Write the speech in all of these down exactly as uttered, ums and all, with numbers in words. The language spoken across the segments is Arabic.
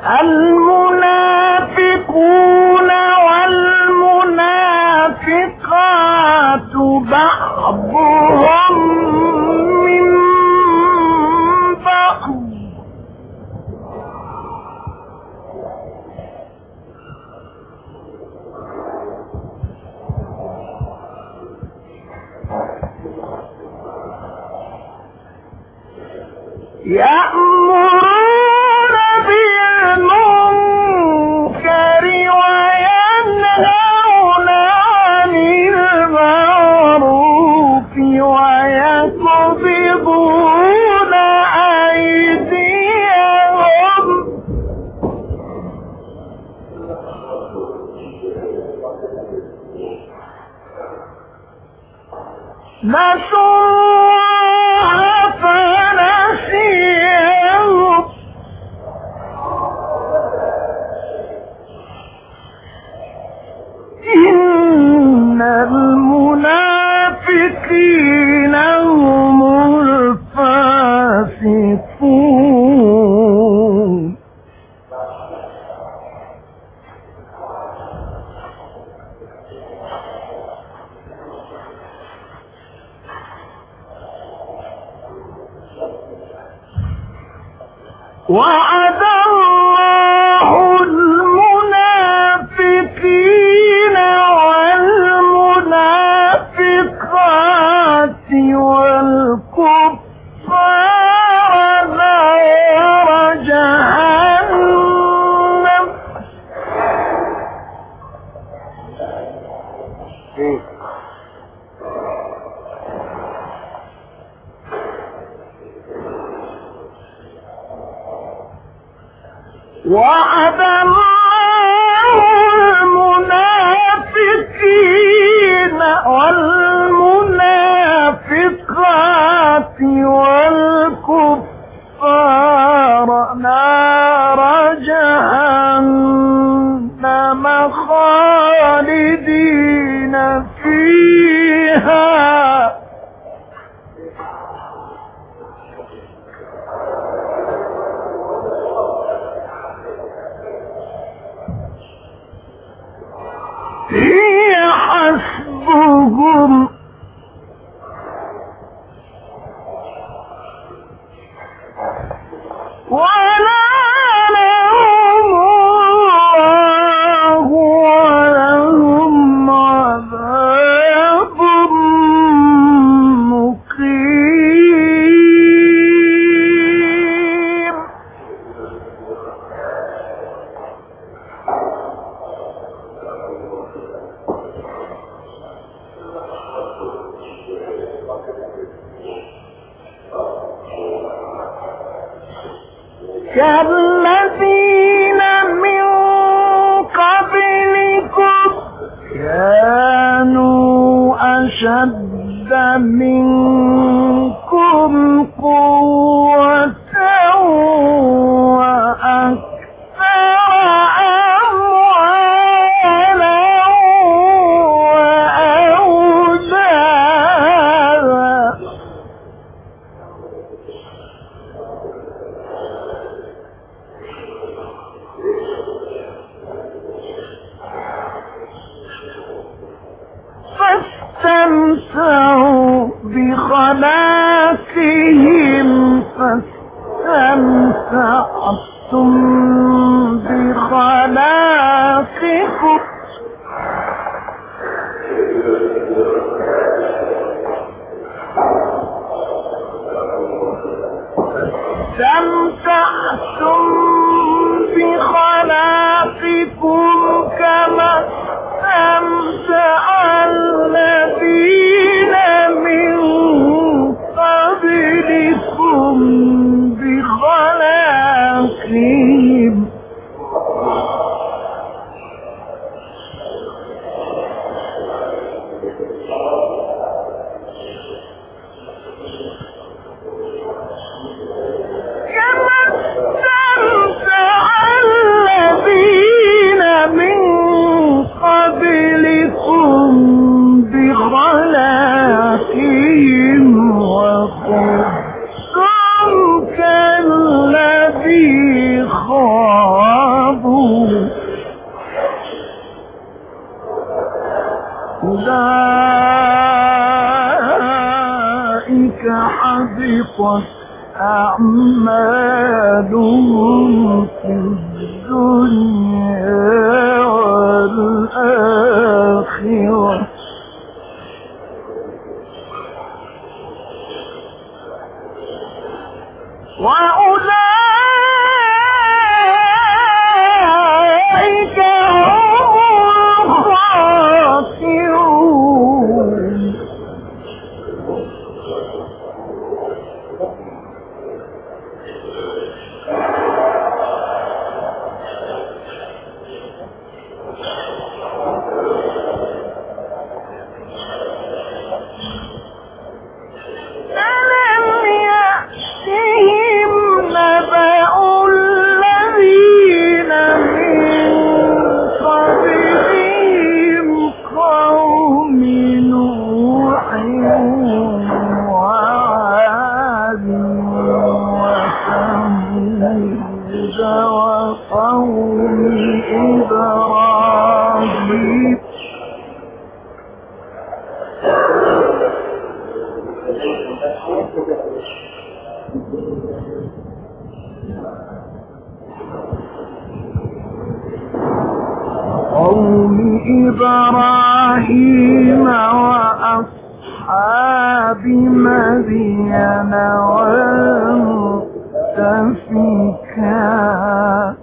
المنافقون والمنافقات بعضهم من بعض يأمرون بالمنكر وينهون عن المعروف ويقبضون أيديهم نسوا فنسيهم إن المنافقين هم الفاسقون وعد الله المنافقين والمنافقات والكفار نار جهنم وعد الله المنافقين والمنافقات والكفار نار جهنم خالدين فيها هي حسبهم ولعنهم الله ولهم عذاب مقيم كالذين من قبلكم كانوا أشد منكم قوة وأكثر أموالا وأولادا فاستمتعوا بخلاقهم فاستمتعتم بخلاقكم فاستمتعتم بخلاقكم كما استمتع الذين من قبلكم بخلاقهم كما استمتع الذين من قبلكم بخلاقهم وخذتم كالذي خاض أولئك حبطت أعمالهم في الدنيا والآخرة وأولئك هم الخاسرون. قوم إبراهيم وأصحاب مدين والمؤتفكات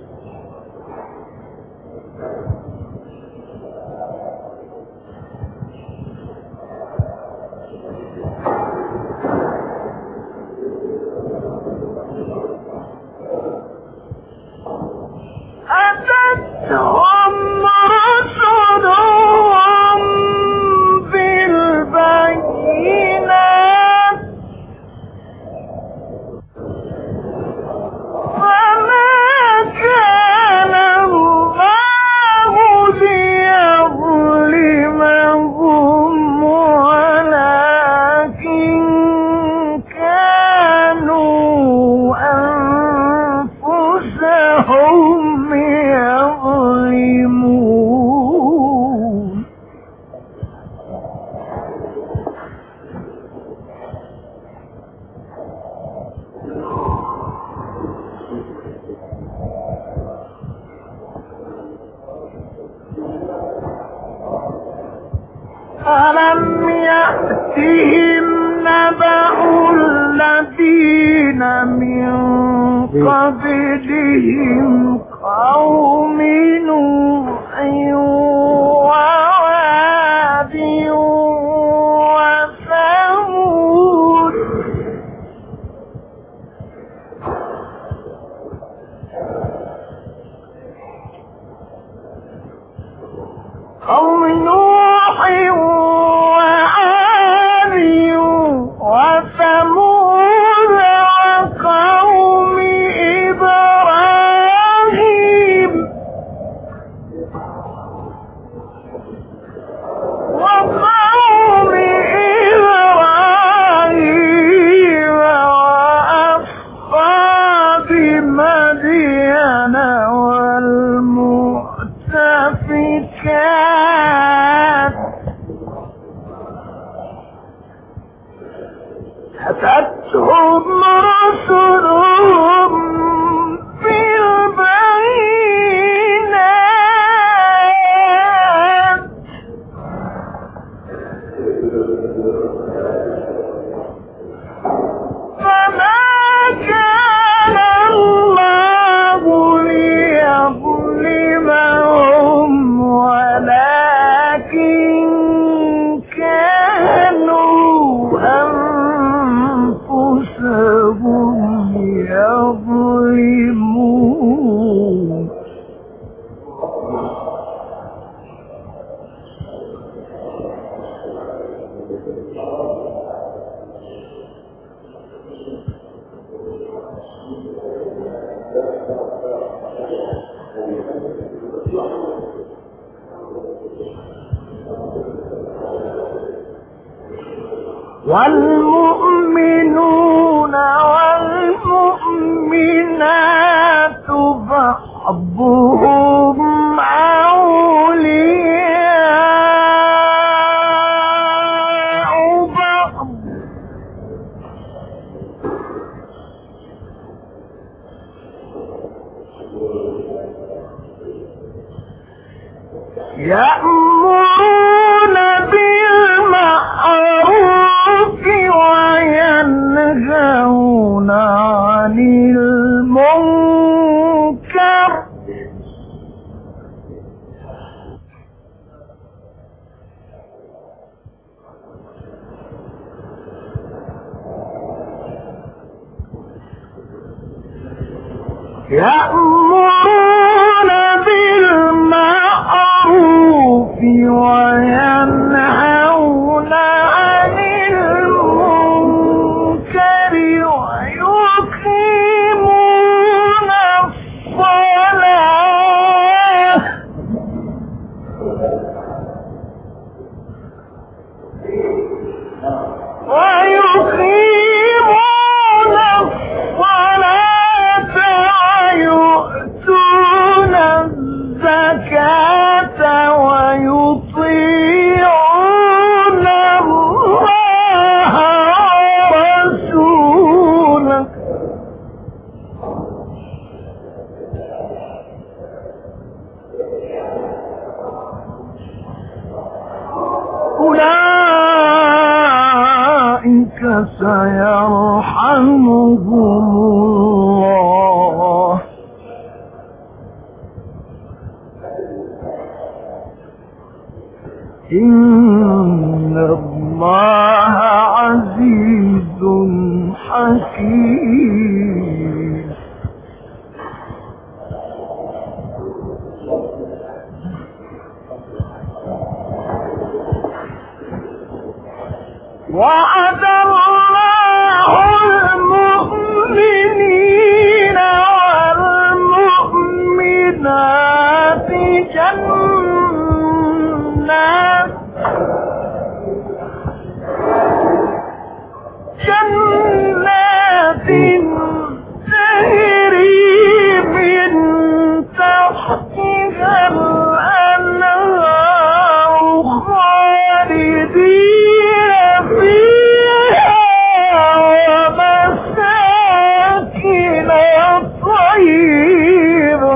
أتتهم رسلهم بالبينات فما كان الله ليظلمهم ولكن كانوا أنفسهم يظلمون. ألم يأتهم نبأ الذين من قبلهم قوم نوح وعاد وثمود قوم نوح وعاد وثمود وقوم إبراهيم وقوم إبراهيم وأصحاب مدين والمؤتفكات أتتهم رسلهم بالبينات فما كان الله ليظلمهم ولكن كانوا أنفسهم يظلمون. والمؤمنون والمؤمنات بعضهم أولياء بعض يأمرون بالمعروف وينهون عن المنكر يأمرون بالمعروف وينهون عن المنكر ويقيمون الصلاة ويقيمون الصلاة ويؤتون الزكاة ويطيعون الله ورسوله أولئك سيرحمهم الله إن الله عزيز حكيم وعد الله المؤمنين والمؤمنات جنات جنات تجري من تحتها الأنهار خالدين فيها ومساكن طيبة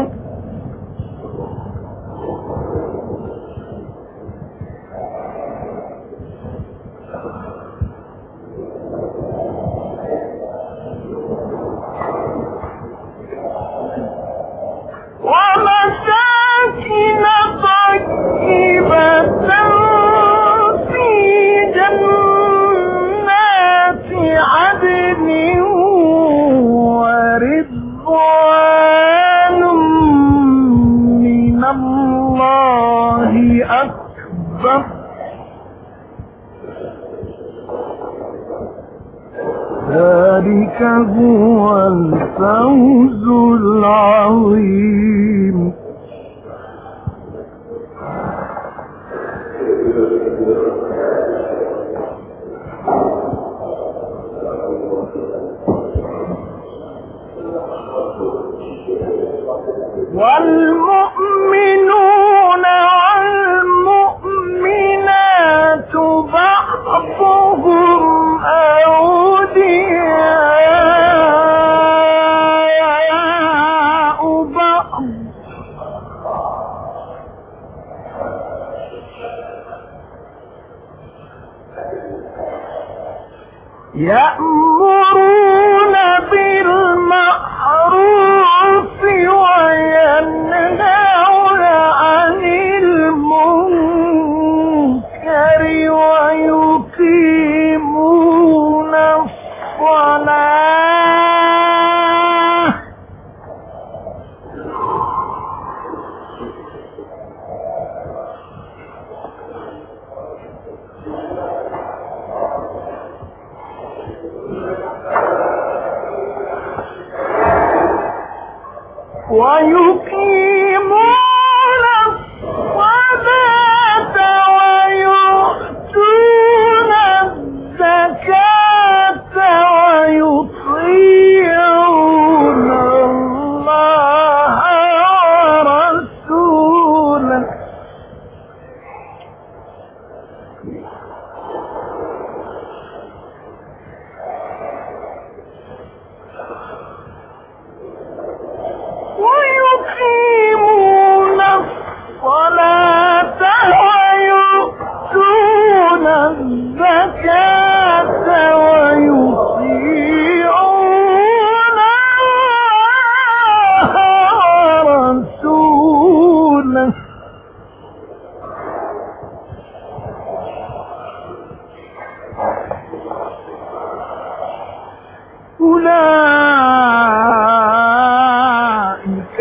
ومساكن طيبة في جنات عدن ورضوان من الله أكبر ذلك هو الفوز العظيم والمؤمنون والمؤمنات بعضهم أولياء بعض يأمرون بالمعروف وينهون عن المنكر ويقيمون الصلاة ويقيمون الصلاة ويؤتون الزكاة ويطيعون الله ورسوله ويقيمون أولئك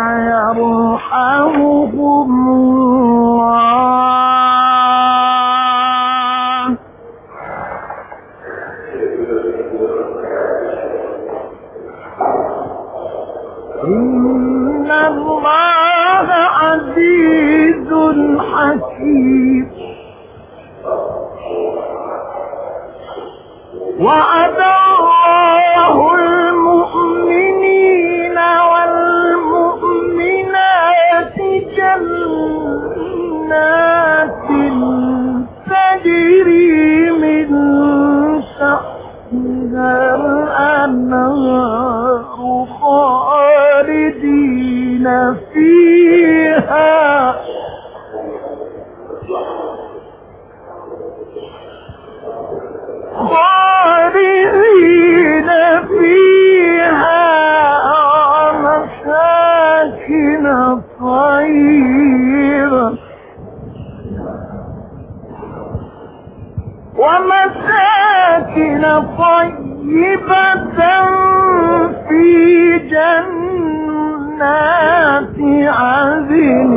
سيرحمهم الله إن الله عزيز حكيم وعد الله المؤمنين والمؤمنات جنات تجري من تحتها الأنهار خالدين فيها خالدين فيها ومساكن طيبة ومساكن طيبة في جنات عدن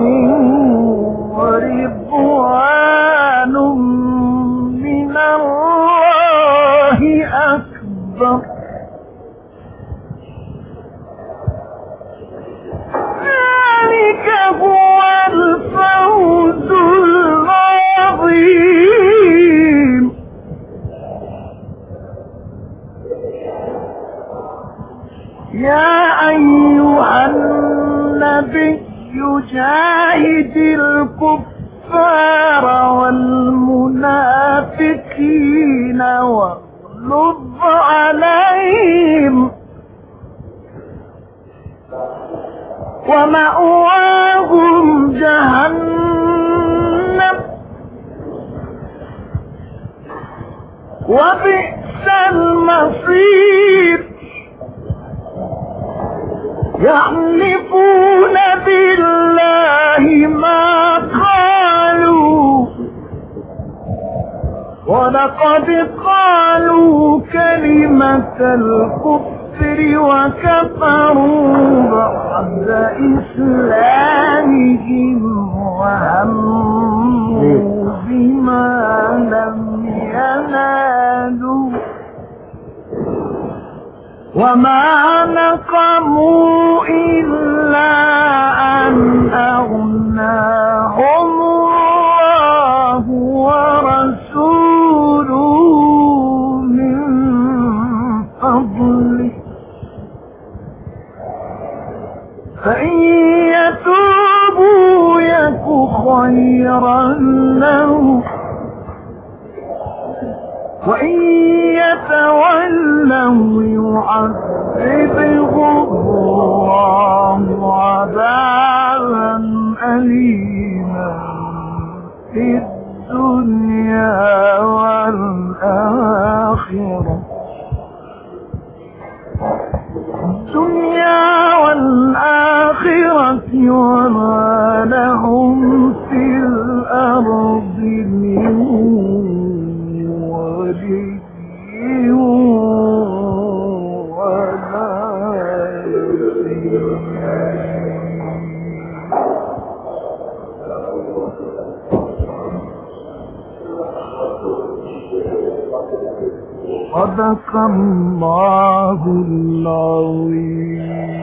ورضوان من الله أكبر ذلك هو الفوز العظيم يا أيها النبي جاهد الكفار والمنافقين واغلظ عليهم ومأواهم جهنم وبئس المصير يحلفون بالله ما قالوا ولقد قالوا كلمة الكفر وكفروا بعد إسلامهم وهموا بما لم ينالوا وما نقموا إلا أن أغناهم الله ورسوله من فضله فإن يتوبوا يك خيرا لهم وإن يتولوا يعذبهم الله عذابا أليما في الدنيا والآخرة الدنيا والآخرة وما لهم في الأرض من ولي ولا صدق الله العظيم.